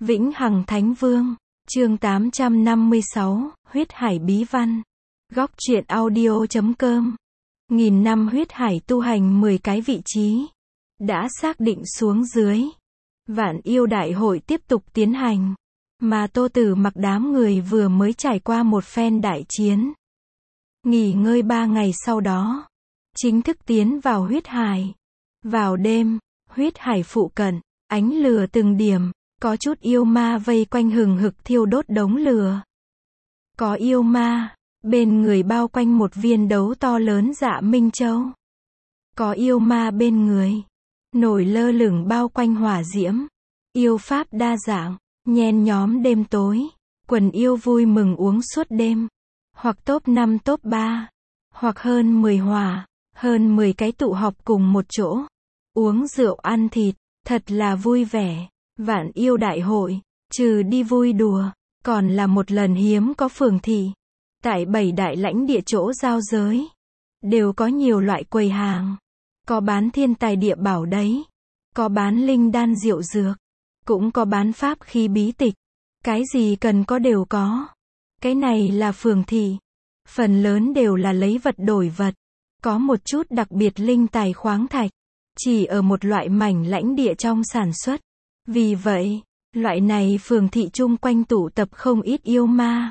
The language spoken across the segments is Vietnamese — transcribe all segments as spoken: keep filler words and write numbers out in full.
Vĩnh Hằng Thánh Vương, chương tám trăm năm mươi sáu, Huyết Hải Bí Văn. Góc truyện audio chấm com. Nghìn năm huyết hải tu hành mười cái vị trí đã xác định xuống dưới. Vạn yêu đại hội tiếp tục tiến hành, mà Tô Tử Mặc đám người vừa mới trải qua một phen đại chiến. Nghỉ ngơi ba ngày sau đó, chính thức tiến vào huyết hải. Vào đêm, huyết hải phụ cận, ánh lửa từng điểm, có chút yêu ma vây quanh hừng hực thiêu đốt đống lửa. Có yêu ma, bên người bao quanh một viên đấu to lớn Dạ Minh Châu. Có yêu ma bên người, nổi lơ lửng bao quanh hỏa diễm. Yêu pháp đa dạng, nhen nhóm đêm tối, quần yêu vui mừng uống suốt đêm. Hoặc top năm top ba, hoặc hơn mười hỏa, hơn mười cái tụ họp cùng một chỗ. Uống rượu ăn thịt, thật là vui vẻ. Vạn yêu đại hội, trừ đi vui đùa, còn là một lần hiếm có phường thị. Tại bảy đại lãnh địa chỗ giao giới, đều có nhiều loại quầy hàng. Có bán thiên tài địa bảo đấy, có bán linh đan diệu dược, cũng có bán pháp khí bí tịch. Cái gì cần có đều có. Cái này là phường thị. Phần lớn đều là lấy vật đổi vật. Có một chút đặc biệt linh tài khoáng thạch, chỉ ở một loại mảnh lãnh địa trong sản xuất. Vì vậy, loại này phường thị chung quanh tụ tập không ít yêu ma.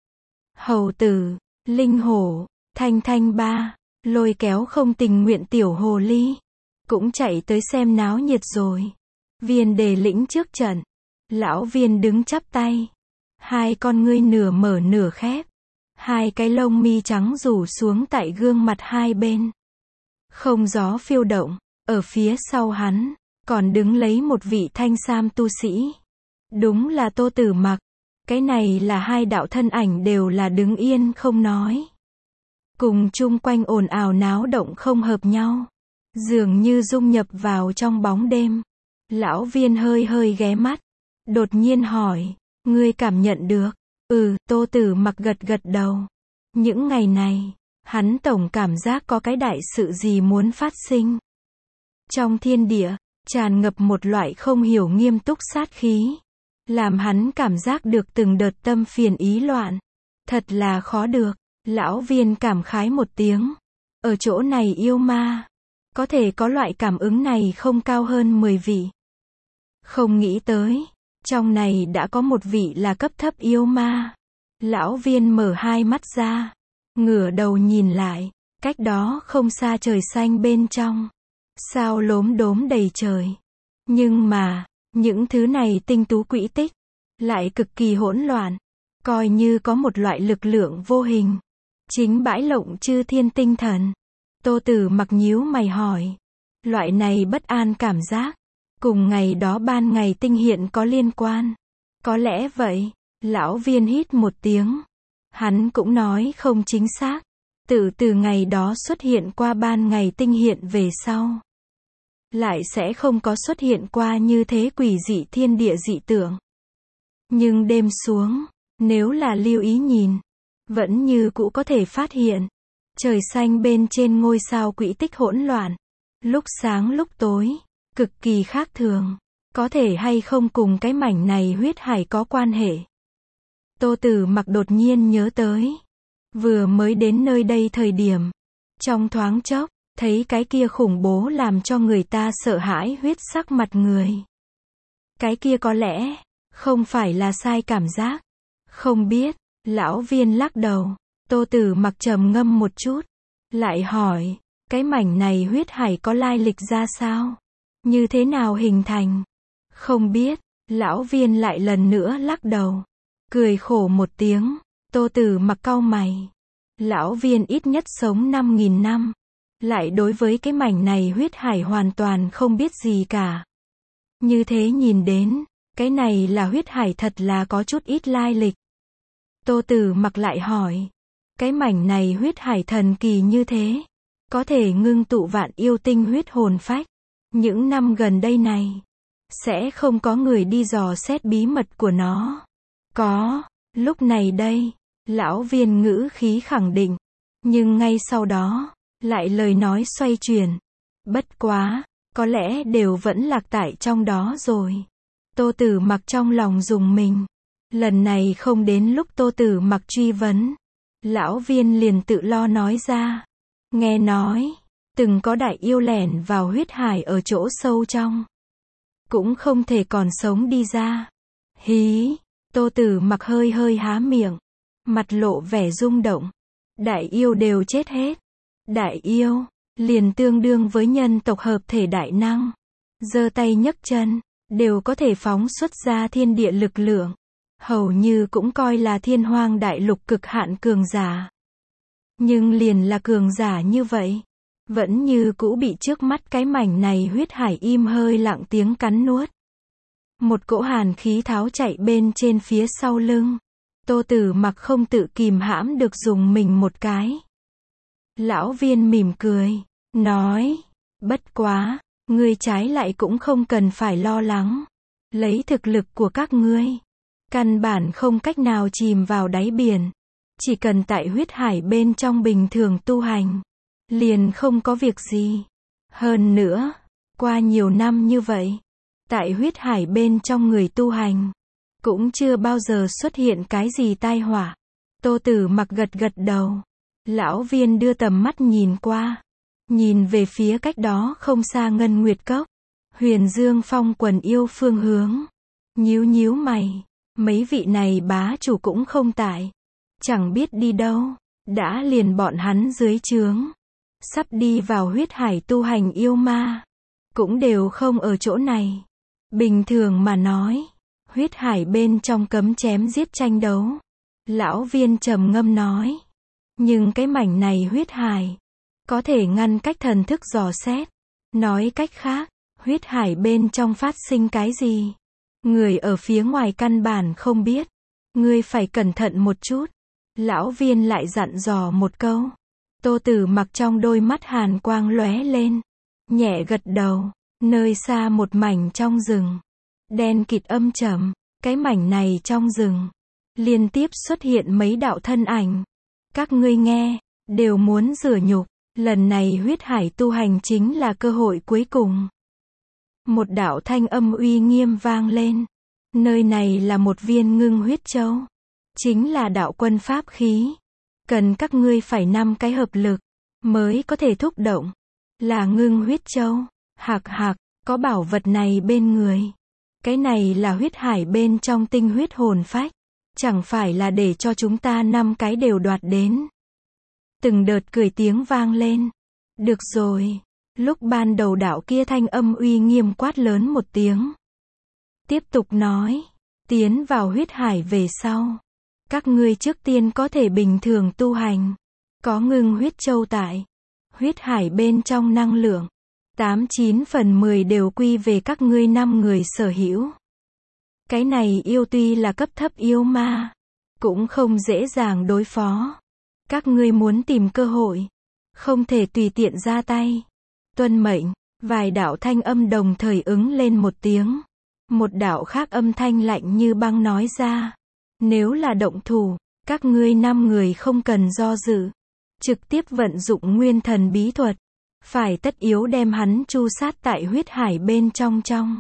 Hầu tử, linh hổ, thanh thanh ba, lôi kéo không tình nguyện tiểu hồ ly, cũng chạy tới xem náo nhiệt rồi. Viên đề lĩnh trước trận, lão viên đứng chắp tay, hai con ngươi nửa mở nửa khép, hai cái lông mi trắng rủ xuống tại gương mặt hai bên. Không gió phiêu động, ở phía sau hắn, còn đứng lấy một vị thanh sam tu sĩ. Đúng là Tô Tử Mặc. Cái này là hai đạo thân ảnh đều là đứng yên không nói. Cùng chung quanh ồn ào náo động không hợp nhau. Dường như dung nhập vào trong bóng đêm. Lão viên hơi hơi ghé mắt. Đột nhiên hỏi, ngươi cảm nhận được? Ừ, Tô Tử Mặc gật gật đầu. Những ngày này, hắn tổng cảm giác có cái đại sự gì muốn phát sinh. Trong thiên địa, tràn ngập một loại không hiểu nghiêm túc sát khí, làm hắn cảm giác được từng đợt tâm phiền ý loạn. Thật là khó được. Lão viên cảm khái một tiếng. Ở chỗ này yêu ma, có thể có loại cảm ứng này không cao hơn mười vị. Không nghĩ tới, trong này đã có một vị là cấp thấp yêu ma. Lão viên mở hai mắt ra, ngửa đầu nhìn lại, cách đó không xa trời xanh bên trong. Sao lốm đốm đầy trời. Nhưng mà, những thứ này tinh tú quỹ tích, lại cực kỳ hỗn loạn. Coi như có một loại lực lượng vô hình, chính bãi lộng chư thiên tinh thần. Tô Tử Mặc nhíu mày hỏi, loại này bất an cảm giác, cùng ngày đó ban ngày tinh hiện có liên quan. Có lẽ vậy. Lão viên hít một tiếng. Hắn cũng nói không chính xác. Từ từ ngày đó xuất hiện qua ban ngày tinh hiện về sau, lại sẽ không có xuất hiện qua như thế quỷ dị thiên địa dị tượng. Nhưng đêm xuống, nếu là lưu ý nhìn, vẫn như cũ có thể phát hiện. Trời xanh bên trên ngôi sao quỹ tích hỗn loạn. Lúc sáng lúc tối, cực kỳ khác thường. Có thể hay không cùng cái mảnh này huyết hải có quan hệ. Tô Tử Mặc đột nhiên nhớ tới. Vừa mới đến nơi đây thời điểm, trong thoáng chốc, thấy cái kia khủng bố làm cho người ta sợ hãi huyết sắc mặt người. Cái kia có lẽ, không phải là sai cảm giác. Không biết. Lão viên lắc đầu. Tô Tử Mặc trầm ngâm một chút, lại hỏi, cái mảnh này huyết hải có lai lịch ra sao? Như thế nào hình thành? Không biết. Lão viên lại lần nữa lắc đầu, cười khổ một tiếng. Tô Tử Mặc cau mày. Lão viên ít nhất sống năm nghìn năm, lại đối với cái mảnh này huyết hải hoàn toàn không biết gì cả. Như thế nhìn đến, cái này là huyết hải thật là có chút ít lai lịch. Tô Tử Mặc lại hỏi, cái mảnh này huyết hải thần kỳ như thế, có thể ngưng tụ vạn yêu tinh huyết hồn phách. Những năm gần đây này, sẽ không có người đi dò xét bí mật của nó. Có. Lúc này đây, lão viên ngữ khí khẳng định. Nhưng ngay sau đó, lại lời nói xoay chuyển. Bất quá, có lẽ đều vẫn lạc tại trong đó rồi. Tô Tử Mặc trong lòng rùng mình. Lần này không đến lúc Tô Tử Mặc truy vấn. Lão Viên liền tự lo nói ra. Nghe nói, từng có đại yêu lẻn vào huyết hải ở chỗ sâu trong. Cũng không thể còn sống đi ra. Hí, Tô Tử Mặc hơi hơi há miệng. Mặt lộ vẻ rung động. Đại yêu đều chết hết. Đại yêu, liền tương đương với nhân tộc hợp thể đại năng. Giơ tay nhấc chân, đều có thể phóng xuất ra thiên địa lực lượng. Hầu như cũng coi là thiên hoang đại lục cực hạn cường giả. Nhưng liền là cường giả như vậy, vẫn như cũ bị trước mắt cái mảnh này huyết hải im hơi lặng tiếng cắn nuốt. Một cỗ hàn khí tháo chạy bên trên phía sau lưng. Tô Tử Mặc không tự kìm hãm được dùng mình một cái. Lão Viên mỉm cười, nói, bất quá, ngươi trái lại cũng không cần phải lo lắng. Lấy thực lực của các ngươi, căn bản không cách nào chìm vào đáy biển. Chỉ cần tại huyết hải bên trong bình thường tu hành, liền không có việc gì. Hơn nữa, qua nhiều năm như vậy, tại huyết hải bên trong người tu hành, cũng chưa bao giờ xuất hiện cái gì tai họa. Tô Tử Mặc gật gật đầu. Lão Viên đưa tầm mắt nhìn qua. Nhìn về phía cách đó không xa Ngân Nguyệt Cốc. Huyền Dương Phong quần yêu phương hướng. Nhíu nhíu mày. Mấy vị này bá chủ cũng không tại. Chẳng biết đi đâu. Đã liền bọn hắn dưới trướng. Sắp đi vào huyết hải tu hành yêu ma. Cũng đều không ở chỗ này. Bình thường mà nói, huyết hải bên trong cấm chém giết tranh đấu. Lão Viên trầm ngâm nói. Nhưng cái mảnh này huyết hải, có thể ngăn cách thần thức dò xét. Nói cách khác, huyết hải bên trong phát sinh cái gì? Người ở phía ngoài căn bản không biết. Ngươi phải cẩn thận một chút. Lão Viên lại dặn dò một câu. Tô Tử Mặc trong đôi mắt hàn quang lóe lên. Nhẹ gật đầu. Nơi xa một mảnh trong rừng. Đen kịt âm trầm. Cái mảnh này trong rừng. Liên tiếp xuất hiện mấy đạo thân ảnh. Các ngươi nghe, đều muốn rửa nhục. Lần này huyết hải tu hành chính là cơ hội cuối cùng. Một đạo thanh âm uy nghiêm vang lên. Nơi này là một viên ngưng huyết châu. Chính là đạo quân pháp khí. Cần các ngươi phải năm cái hợp lực, mới có thể thúc động. Là ngưng huyết châu. Hạc hạc, có bảo vật này bên người. Cái này là huyết hải bên trong tinh huyết hồn phách. Chẳng phải là để cho chúng ta năm cái đều đoạt đến. Từng đợt cười tiếng vang lên. Được rồi. Lúc ban đầu đạo kia thanh âm uy nghiêm quát lớn một tiếng. Tiếp tục nói. Tiến vào huyết hải về sau. Các ngươi trước tiên có thể bình thường tu hành. Có ngưng huyết châu tại. Huyết hải bên trong năng lượng. Tám chín phần mười đều quy về các ngươi năm người sở hữu. Cái này yêu tuy là cấp thấp yêu ma. Cũng không dễ dàng đối phó. Các ngươi muốn tìm cơ hội. Không thể tùy tiện ra tay. Tuân mệnh. Vài đạo thanh âm đồng thời ứng lên một tiếng. Một đạo khác âm thanh lạnh như băng nói ra. Nếu là động thủ, các ngươi năm người không cần do dự. Trực tiếp vận dụng nguyên thần bí thuật. Phải tất yếu đem hắn tru sát tại huyết hải bên trong trong.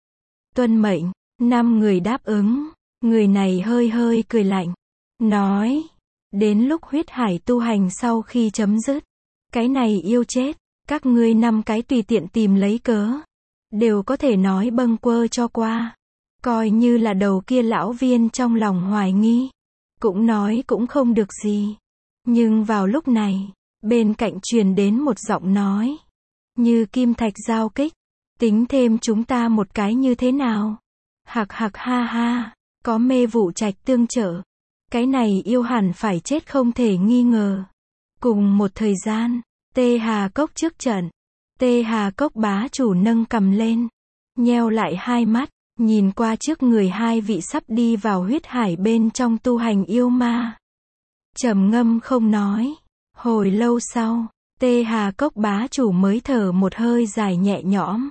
Tuân mệnh. Năm người đáp ứng. Người này hơi hơi cười lạnh. Nói. Đến lúc huyết hải tu hành sau khi chấm dứt. Cái này yêu chết. Các ngươi năm cái tùy tiện tìm lấy cớ. Đều có thể nói bâng quơ cho qua. Coi như là đầu kia lão Viên trong lòng hoài nghi. Cũng nói cũng không được gì. Nhưng vào lúc này, bên cạnh truyền đến một giọng nói. Như kim thạch giao kích. Tính thêm chúng ta một cái như thế nào? Hạc hạc ha ha. Có mê vụ trạch tương trợ. Cái này yêu hẳn phải chết không thể nghi ngờ. Cùng một thời gian, Tê Hà Cốc trước trận. Tê Hà Cốc bá chủ nâng cầm lên. Nheo lại hai mắt. Nhìn qua trước người hai vị sắp đi vào huyết hải bên trong tu hành yêu ma. Trầm ngâm không nói. Hồi lâu sau, Tê Hà Cốc bá chủ mới thở một hơi dài nhẹ nhõm.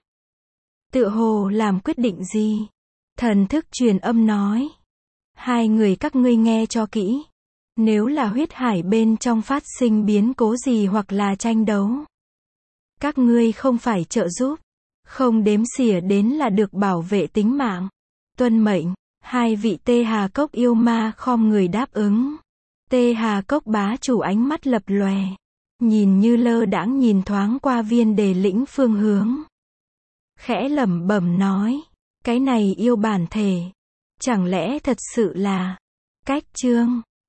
Tựa hồ làm quyết định gì? Thần thức truyền âm nói. Hai người các ngươi nghe cho kỹ. Nếu là huyết hải bên trong phát sinh biến cố gì hoặc là tranh đấu. Các ngươi không phải trợ giúp. Không đếm xỉa đến là được bảo vệ tính mạng. tuân mệnh. Hai vị Tê Hà Cốc yêu ma khom người đáp ứng. Tê Hà Cốc bá chủ ánh mắt lập lòe, nhìn như lơ đãng nhìn thoáng qua viên đề lĩnh phương hướng. Khẽ lẩm bẩm nói, cái này yêu bản thể, chẳng lẽ thật sự là cách chương